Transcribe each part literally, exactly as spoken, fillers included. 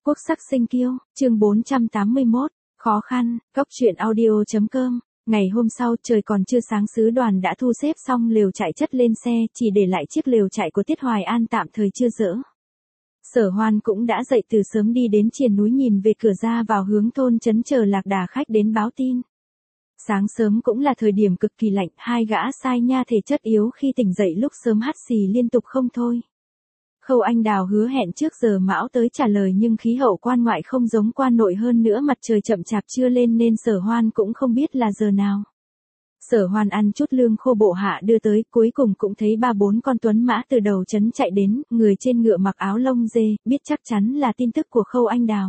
Quốc sắc sinh kiêu, chương bốn trăm tám mươi mốt, khó khăn, góc truyện audio.com. Ngày hôm sau trời còn chưa sáng sứ đoàn đã thu xếp xong lều trại chất lên xe, chỉ để lại chiếc lều trại của Tiết Hoài An tạm thời chưa dỡ. Sở Hoan cũng đã dậy từ sớm đi đến triền núi nhìn về cửa ra vào hướng thôn trấn chờ lạc đà khách đến báo tin. Sáng sớm cũng là thời điểm cực kỳ lạnh, hai gã sai nha thể chất yếu khi tỉnh dậy lúc sớm hắt xì liên tục không thôi. Khâu Anh Đào hứa hẹn trước giờ mão tới trả lời nhưng khí hậu quan ngoại không giống quan nội, hơn nữa mặt trời chậm chạp chưa lên nên Sở Hoan cũng không biết là giờ nào. Sở Hoan ăn chút lương khô bộ hạ đưa tới, cuối cùng cũng thấy ba bốn con tuấn mã từ đầu trấn chạy đến, người trên ngựa mặc áo lông dê, biết chắc chắn là tin tức của Khâu Anh Đào.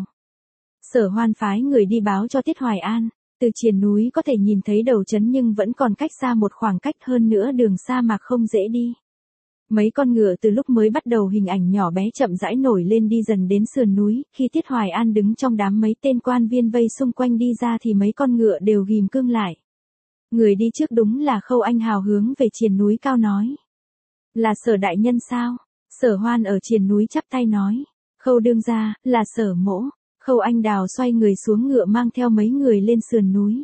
Sở Hoan phái người đi báo cho Tiết Hoài An, từ triền núi có thể nhìn thấy đầu trấn nhưng vẫn còn cách xa một khoảng cách, hơn nữa đường sa mạc không dễ đi. Mấy con ngựa từ lúc mới bắt đầu hình ảnh nhỏ bé chậm rãi nổi lên đi dần đến sườn núi, khi Tiết Hoài An đứng trong đám mấy tên quan viên vây xung quanh đi ra thì mấy con ngựa đều ghim cương lại. Người đi trước đúng là Khâu Anh Hào hướng về triền núi cao nói. Là Sở đại nhân sao? Sở Hoan ở triền núi chắp tay nói. Khâu đương gia, là Sở mỗ. Khâu Anh Đào xoay người xuống ngựa mang theo mấy người lên sườn núi.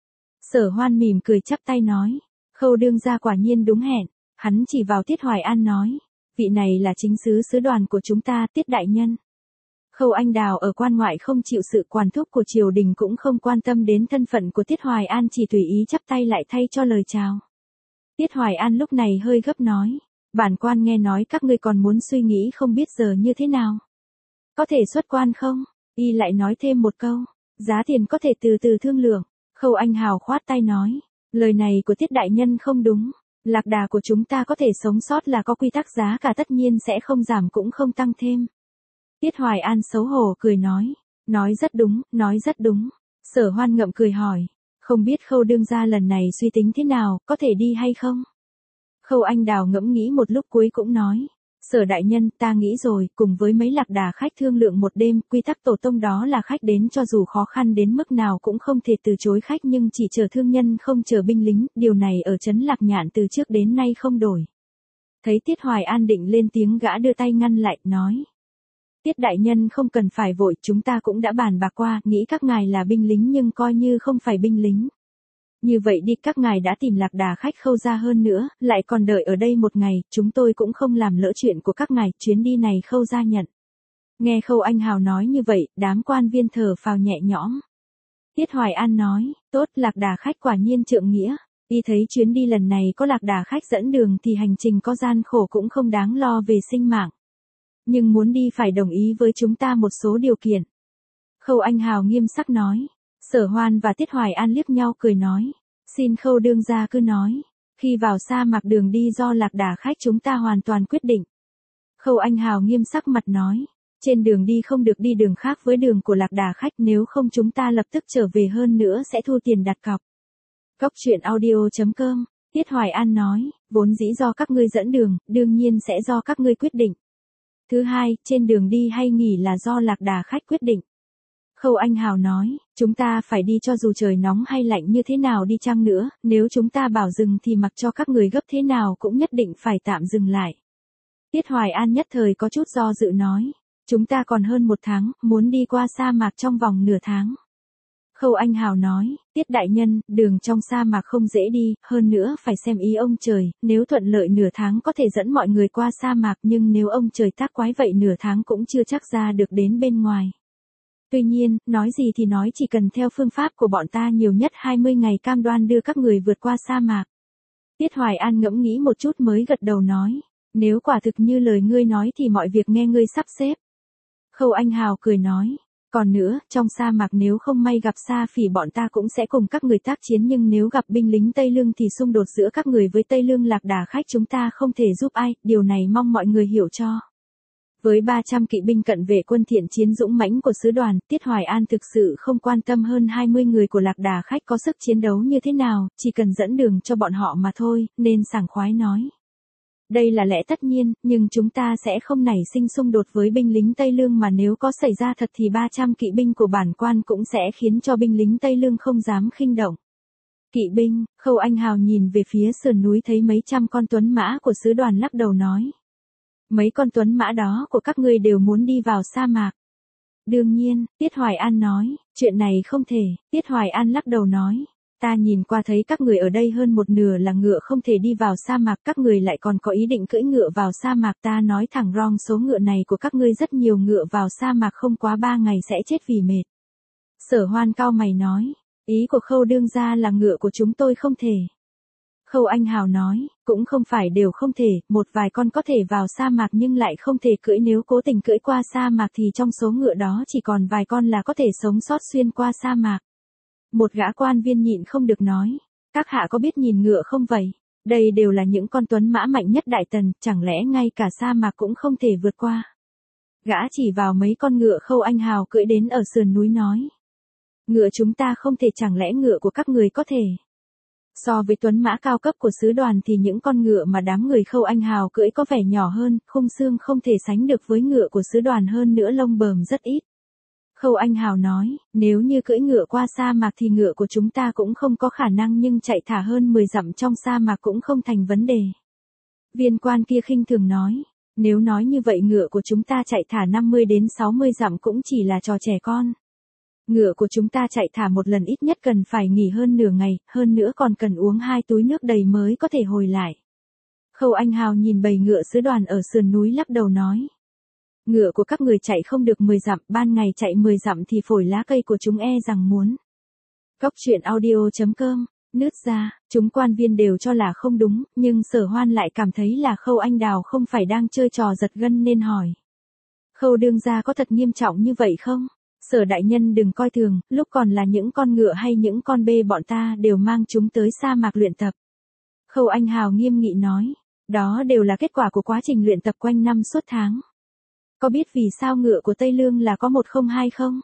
Sở Hoan mỉm cười chắp tay nói. Khâu đương gia quả nhiên đúng hẹn. Hắn chỉ vào Tiết Hoài An nói, vị này là chính sứ sứ đoàn của chúng ta, Tiết đại nhân. Khâu Anh Đào ở quan ngoại không chịu sự quản thúc của triều đình cũng không quan tâm đến thân phận của Tiết Hoài An, chỉ tùy ý chắp tay lại thay cho lời chào. Tiết Hoài An lúc này hơi gấp nói, bản quan nghe nói các ngươi còn muốn suy nghĩ không biết giờ như thế nào. Có thể xuất quan không? Y lại nói thêm một câu, giá tiền có thể từ từ thương lượng. Khâu Anh Hào khoát tay nói, lời này của Tiết đại nhân không đúng. Lạc đà của chúng ta có thể sống sót là có quy tắc, giá cả tất nhiên sẽ không giảm cũng không tăng thêm. Tiết Hoài An xấu hổ cười nói, nói rất đúng, nói rất đúng. Sở Hoan ngậm cười hỏi, không biết Khâu đương gia lần này suy tính thế nào, có thể đi hay không? Khâu Anh Đào ngẫm nghĩ một lúc cuối cũng nói, Sở đại nhân, ta nghĩ rồi, cùng với mấy lạc đà khách thương lượng một đêm, quy tắc tổ tông đó là khách đến cho dù khó khăn đến mức nào cũng không thể từ chối khách, nhưng chỉ chờ thương nhân không chờ binh lính, điều này ở trấn Lạc Nhạn từ trước đến nay không đổi. Thấy Tiết Hoài An định lên tiếng, gã đưa tay ngăn lại, nói. Tiết đại nhân không cần phải vội, chúng ta cũng đã bàn bạc qua, nghĩ các ngài là binh lính nhưng coi như không phải binh lính. Như vậy đi, các ngài đã tìm lạc đà khách Khâu ra hơn nữa, lại còn đợi ở đây một ngày, chúng tôi cũng không làm lỡ chuyện của các ngài, chuyến đi này Khâu ra nhận. Nghe Khâu Anh Hào nói như vậy, đám quan viên thở phào nhẹ nhõm. Tiết Hoài An nói, tốt, lạc đà khách quả nhiên trượng nghĩa, y thấy chuyến đi lần này có lạc đà khách dẫn đường thì hành trình có gian khổ cũng không đáng lo về sinh mạng. Nhưng muốn đi phải đồng ý với chúng ta một số điều kiện. Khâu Anh Hào nghiêm sắc nói. Sở Hoan và Tiết Hoài An liếc nhau cười nói, xin Khâu đương gia cứ nói, khi vào sa mạc đường đi do lạc đà khách chúng ta hoàn toàn quyết định. Khâu Anh Hào nghiêm sắc mặt nói, trên đường đi không được đi đường khác với đường của lạc đà khách, nếu không chúng ta lập tức trở về, hơn nữa sẽ thu tiền đặt cọc. Góc truyện audio.com, Tiết Hoài An nói, vốn dĩ do các ngươi dẫn đường, đương nhiên sẽ do các ngươi quyết định. Thứ hai, trên đường đi hay nghỉ là do lạc đà khách quyết định. Khâu Anh Hào nói, chúng ta phải đi cho dù trời nóng hay lạnh như thế nào đi chăng nữa, nếu chúng ta bảo dừng thì mặc cho các người gấp thế nào cũng nhất định phải tạm dừng lại. Tiết Hoài An nhất thời có chút do dự nói, chúng ta còn hơn một tháng, muốn đi qua sa mạc trong vòng nửa tháng. Khâu Anh Hào nói, Tiết đại nhân, đường trong sa mạc không dễ đi, hơn nữa phải xem ý ông trời, nếu thuận lợi nửa tháng có thể dẫn mọi người qua sa mạc, nhưng nếu ông trời tác quái vậy nửa tháng cũng chưa chắc ra được đến bên ngoài. Tuy nhiên, nói gì thì nói, chỉ cần theo phương pháp của bọn ta nhiều nhất hai mươi ngày cam đoan đưa các người vượt qua sa mạc. Tiết Hoài An ngẫm nghĩ một chút mới gật đầu nói, nếu quả thực như lời ngươi nói thì mọi việc nghe ngươi sắp xếp. Khâu Anh Hào cười nói, còn nữa, trong sa mạc nếu không may gặp sa phỉ bọn ta cũng sẽ cùng các người tác chiến, nhưng nếu gặp binh lính Tây Lương thì xung đột giữa các người với Tây Lương lạc đà khách chúng ta không thể giúp ai, điều này mong mọi người hiểu cho. Với ba trăm kỵ binh cận vệ quân thiện chiến dũng mãnh của sứ đoàn, Tiết Hoài An thực sự không quan tâm hơn hai mươi người của lạc đà khách có sức chiến đấu như thế nào, chỉ cần dẫn đường cho bọn họ mà thôi, nên sảng khoái nói. Đây là lẽ tất nhiên, nhưng chúng ta sẽ không nảy sinh xung đột với binh lính Tây Lương, mà nếu có xảy ra thật thì ba trăm kỵ binh của bản quan cũng sẽ khiến cho binh lính Tây Lương không dám khinh động. Kỵ binh, Khâu Anh Hào nhìn về phía sườn núi thấy mấy trăm con tuấn mã của sứ đoàn lắc đầu nói. Mấy con tuấn mã đó của các ngươi đều muốn đi vào sa mạc. Đương nhiên, Tiết Hoài An nói, chuyện này không thể, Tiết Hoài An lắc đầu nói. Ta nhìn qua thấy các người ở đây hơn một nửa là ngựa không thể đi vào sa mạc, các người lại còn có ý định cưỡi ngựa vào sa mạc, ta nói thẳng rong số ngựa này của các ngươi rất nhiều, ngựa vào sa mạc không quá ba ngày sẽ chết vì mệt. Sở Hoan cau mày nói, ý của Khâu đương gia là ngựa của chúng tôi không thể. Khâu Anh Hào nói, cũng không phải đều không thể, một vài con có thể vào sa mạc nhưng lại không thể cưỡi, nếu cố tình cưỡi qua sa mạc thì trong số ngựa đó chỉ còn vài con là có thể sống sót xuyên qua sa mạc. Một gã quan viên nhịn không được nói, các hạ có biết nhìn ngựa không vậy? Đây đều là những con tuấn mã mạnh nhất Đại Tần, chẳng lẽ ngay cả sa mạc cũng không thể vượt qua? Gã chỉ vào mấy con ngựa Khâu Anh Hào cưỡi đến ở sườn núi nói. Ngựa chúng ta không thể, chẳng lẽ ngựa của các người có thể? So với tuấn mã cao cấp của sứ đoàn thì những con ngựa mà đám người Khâu Anh Hào cưỡi có vẻ nhỏ hơn, khung xương không thể sánh được với ngựa của sứ đoàn, hơn nữa lông bờm rất ít. Khâu Anh Hào nói, nếu như cưỡi ngựa qua sa mạc thì ngựa của chúng ta cũng không có khả năng, nhưng chạy thả hơn mười dặm trong sa mạc cũng không thành vấn đề. Viên quan kia khinh thường nói, nếu nói như vậy ngựa của chúng ta chạy thả năm mươi đến sáu mươi dặm cũng chỉ là trò trẻ con. Ngựa của chúng ta chạy thả một lần ít nhất cần phải nghỉ hơn nửa ngày, hơn nữa còn cần uống hai túi nước đầy mới có thể hồi lại. Khâu Anh Hào nhìn bầy ngựa sứ đoàn ở sườn núi lắc đầu nói. Ngựa của các người chạy không được mười dặm, ban ngày chạy mười dặm thì phổi lá cây của chúng e rằng muốn. Cóc truyện audio chấm com, nứt ra, chúng quan viên đều cho là không đúng, nhưng Sở Hoan lại cảm thấy là Khâu Anh Đào không phải đang chơi trò giật gân nên hỏi. Khâu đương gia có thật nghiêm trọng như vậy không? Sở đại nhân đừng coi thường, lúc còn là những con ngựa hay những con bê bọn ta đều mang chúng tới sa mạc luyện tập. Khâu Anh Hào nghiêm nghị nói, đó đều là kết quả của quá trình luyện tập quanh năm suốt tháng. Có biết vì sao ngựa của Tây Lương là có một không hai không?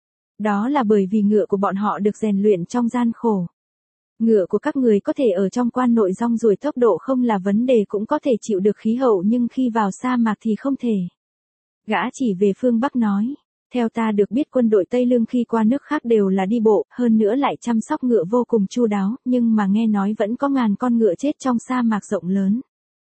Đó là bởi vì ngựa của bọn họ được rèn luyện trong gian khổ. Ngựa của các người có thể ở trong quan nội rong ruổi tốc độ không là vấn đề, cũng có thể chịu được khí hậu, nhưng khi vào sa mạc thì không thể. Gã chỉ về phương Bắc nói, theo ta được biết quân đội Tây Lương khi qua nước khác đều là đi bộ, hơn nữa lại chăm sóc ngựa vô cùng chu đáo, nhưng mà nghe nói vẫn có ngàn con ngựa chết trong sa mạc rộng lớn.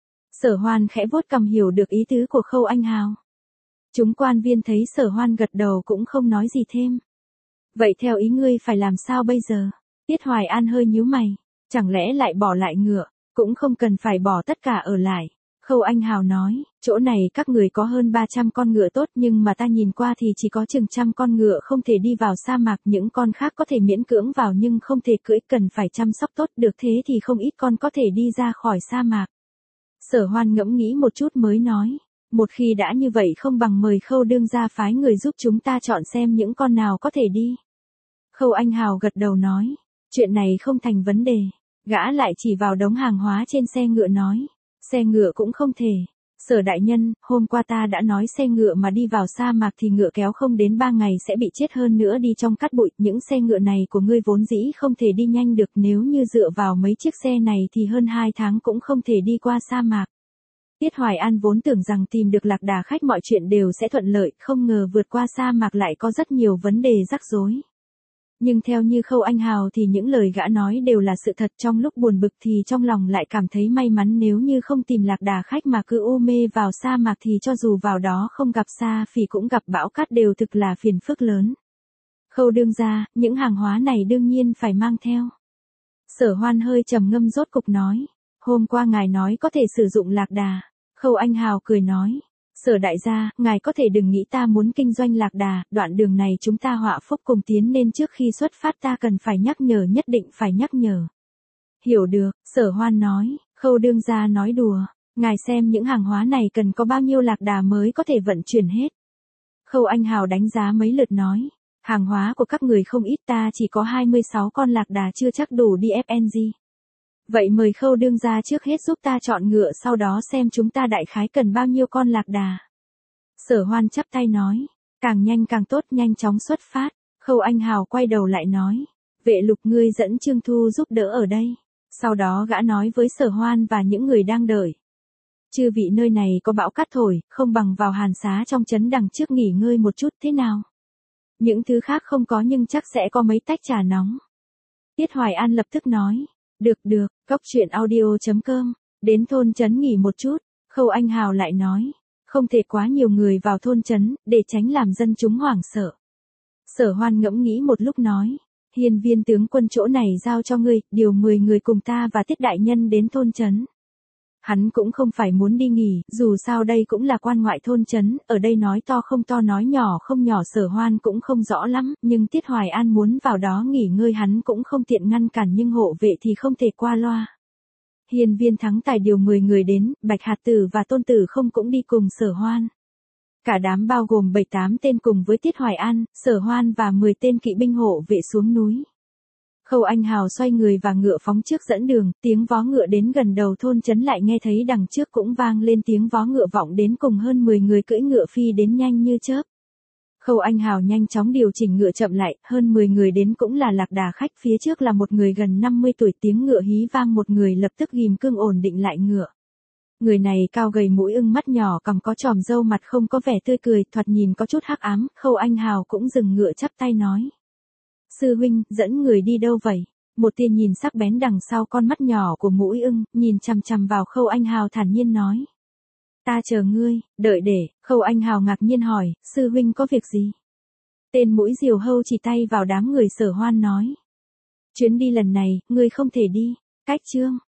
Sở Hoan khẽ vuốt cằm, hiểu được ý tứ của Khâu Anh Hào. Chúng quan viên thấy Sở Hoan gật đầu cũng không nói gì thêm. Vậy theo ý ngươi phải làm sao bây giờ? Tiết Hoài An hơi nhíu mày. Chẳng lẽ lại bỏ lại ngựa? Cũng không cần phải bỏ tất cả ở lại. Khâu Anh Hào nói, chỗ này các người có hơn ba trăm con ngựa tốt, nhưng mà ta nhìn qua thì chỉ có chừng trăm con ngựa không thể đi vào sa mạc, những con khác có thể miễn cưỡng vào nhưng không thể cưỡi, cần phải chăm sóc tốt, được thế thì không ít con có thể đi ra khỏi sa mạc. Sở Hoan ngẫm nghĩ một chút mới nói, một khi đã như vậy không bằng mời Khâu đương gia phái người giúp chúng ta chọn xem những con nào có thể đi. Khâu Anh Hào gật đầu nói, chuyện này không thành vấn đề. Gã lại chỉ vào đống hàng hóa trên xe ngựa nói, xe ngựa cũng không thể. Sở đại nhân, hôm qua ta đã nói xe ngựa mà đi vào sa mạc thì ngựa kéo không đến ba ngày sẽ bị chết, hơn nữa đi trong cát bụi, những xe ngựa này của ngươi vốn dĩ không thể đi nhanh được, nếu như dựa vào mấy chiếc xe này thì hơn hai tháng cũng không thể đi qua sa mạc. Tiết Hoài An vốn tưởng rằng tìm được lạc đà khách mọi chuyện đều sẽ thuận lợi, không ngờ vượt qua sa mạc lại có rất nhiều vấn đề rắc rối. Nhưng theo như Khâu Anh Hào thì những lời gã nói đều là sự thật, trong lúc buồn bực thì trong lòng lại cảm thấy may mắn, nếu như không tìm lạc đà khách mà cứ u mê vào sa mạc thì cho dù vào đó không gặp sa phỉ cũng gặp bão cát, đều thực là phiền phức lớn. Khâu đương gia, những hàng hóa này đương nhiên phải mang theo. Sở Hoan hơi trầm ngâm rốt cục nói, hôm qua ngài nói có thể sử dụng lạc đà. Khâu Anh Hào cười nói, Sở đại gia, ngài có thể đừng nghĩ ta muốn kinh doanh lạc đà, đoạn đường này chúng ta họa phúc cùng tiến nên trước khi xuất phát ta cần phải nhắc nhở, nhất định phải nhắc nhở. Hiểu được, Sở Hoan nói, Khâu đương gia nói đùa, ngài xem những hàng hóa này cần có bao nhiêu lạc đà mới có thể vận chuyển hết. Khâu Anh Hào đánh giá mấy lượt nói, hàng hóa của các người không ít, ta chỉ có hai mươi sáu con lạc đà chưa chắc đủ đi ép en giê. Vậy mời Khâu đương gia trước hết giúp ta chọn ngựa, sau đó xem chúng ta đại khái cần bao nhiêu con lạc đà. Sở Hoan chắp tay nói, càng nhanh càng tốt, nhanh chóng xuất phát. Khâu Anh Hào quay đầu lại nói, Vệ Lục ngươi dẫn Trương Thu giúp đỡ ở đây. Sau đó gã nói với Sở Hoan và những người đang đợi, chư vị, nơi này có bão cát thổi, không bằng vào hàn xá trong trấn đằng trước nghỉ ngơi một chút thế nào? Những thứ khác không có nhưng chắc sẽ có mấy tách trà nóng. Tiết Hoài An lập tức nói, được được, cóc truyện audio chấm com, đến thôn trấn nghỉ một chút. Khâu Anh Hào lại nói, không thể quá nhiều người vào thôn trấn, để tránh làm dân chúng hoảng sợ. Sở Hoan ngẫm nghĩ một lúc nói, Hiên Viên tướng quân chỗ này giao cho ngươi, điều mười người cùng ta và Tiết đại nhân đến thôn trấn. Hắn cũng không phải muốn đi nghỉ, dù sao đây cũng là quan ngoại thôn trấn, ở đây nói to không to nói nhỏ không nhỏ Sở Hoan cũng không rõ lắm, nhưng Tiết Hoài An muốn vào đó nghỉ ngơi hắn cũng không tiện ngăn cản nhưng hộ vệ thì không thể qua loa. Hiên Viên Thắng Tài điều mười người đến, Bạch Hạt Tử và Tôn Tử Không cũng đi cùng Sở Hoan. Cả đám bao gồm bảy tám tên cùng với Tiết Hoài An, Sở Hoan và mười tên kỵ binh hộ vệ xuống núi. Khâu Anh Hào xoay người và ngựa phóng trước dẫn đường, tiếng vó ngựa đến gần đầu thôn trấn lại nghe thấy đằng trước cũng vang lên tiếng vó ngựa vọng đến cùng hơn mười người cưỡi ngựa phi đến nhanh như chớp. Khâu Anh Hào nhanh chóng điều chỉnh ngựa chậm lại, hơn mười người đến cũng là lạc đà khách, phía trước là một người gần năm mươi tuổi, tiếng ngựa hí vang một người lập tức ghim cương ổn định lại ngựa. Người này cao gầy mũi ưng mắt nhỏ cằm có chòm râu mặt không có vẻ tươi cười, thoạt nhìn có chút hắc ám, Khâu Anh Hào cũng dừng ngựa chắp tay nói. Sư huynh, dẫn người đi đâu vậy? Một tia nhìn sắc bén đằng sau con mắt nhỏ của mũi ưng, nhìn chằm chằm vào Khâu Anh Hào thản nhiên nói. Ta chờ ngươi, đợi để, Khâu Anh Hào ngạc nhiên hỏi, sư huynh có việc gì? Tên mũi diều hâu chỉ tay vào đám người Sở Hoan nói. Chuyến đi lần này, ngươi không thể đi, cách chương.